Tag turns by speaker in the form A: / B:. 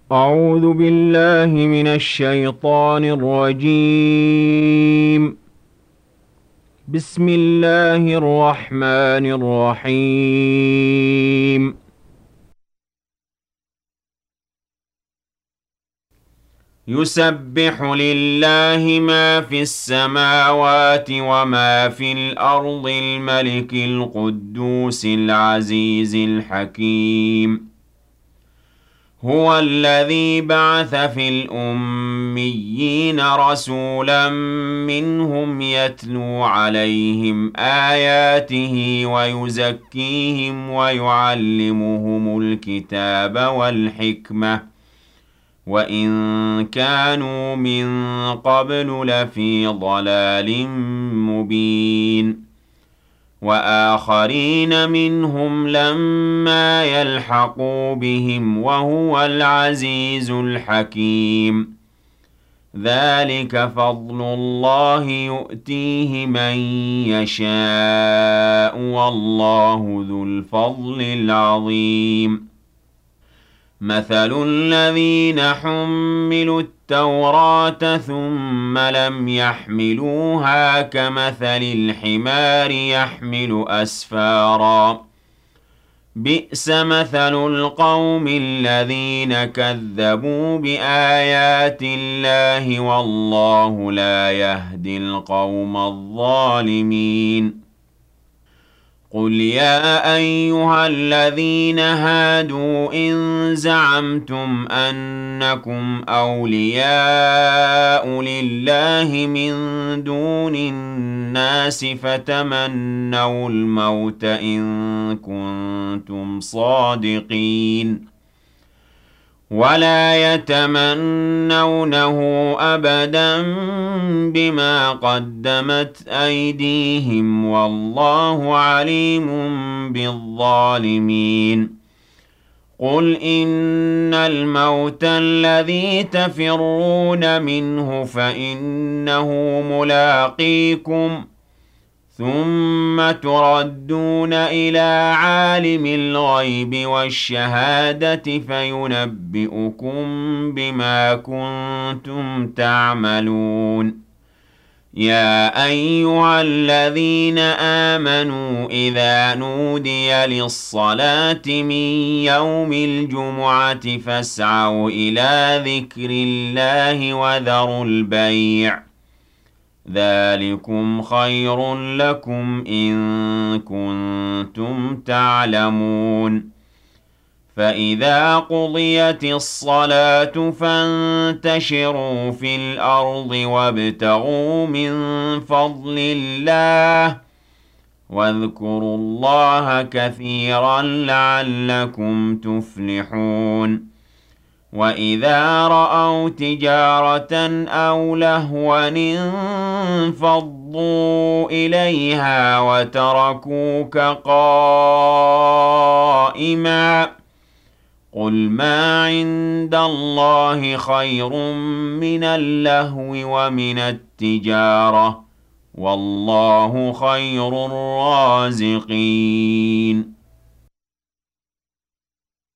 A: أعوذ بالله من الشيطان الرجيم. بسم الله الرحمن الرحيم. يسبح لله ما في السماوات وما في الأرض الملك القدوس العزيز الحكيم. هو الذي بعث في الأميين رسولا منهم يتلو عليهم آياته ويزكيهم ويعلمهم الكتاب والحكمة وإن كانوا من قبل لفي ضلال مبين. وآخرين منهم لما يلحقوا بهم وهو العزيز الحكيم. ذلك فضل الله يؤتيه من يشاء والله ذو الفضل العظيم. مثل الذين حملوا التوراة ثم لم يحملوها كمثل الحمار يحمل أسفارا. بئس مثل القوم الذين كذبوا بآيات الله والله لا يهدي القوم الظالمين. قل يا أيها الذين هادوا إن زعمتم أنكم أولياء لله من دون الناس فتمنوا الموت إن كنتم صادقين ولا يتمنونه أبدا بما قدمت أيديهم والله عليم بالظالمين. قل إن الموت الذي تفرون منه فإنه ملاقيكم ثم تردون إلى عالم الغيب والشهادة فينبئكم بما كنتم تعملون. يا أيها الذين آمنوا إذا نودي للصلاة من يوم الجمعة فاسعوا إلى ذكر الله وذروا البيع ذلكم خير لكم إن كنتم تعلمون. فإذا قضيت الصلاة فانتشروا في الأرض وابتغوا من فضل الله واذكروا الله كثيرا لعلكم تفلحون. وإذا رأوا تجارة أو لهوا انفضوا إليها وتركوك قائما. قل ما عند الله خير من اللهو ومن التجارة والله خير الرازقين.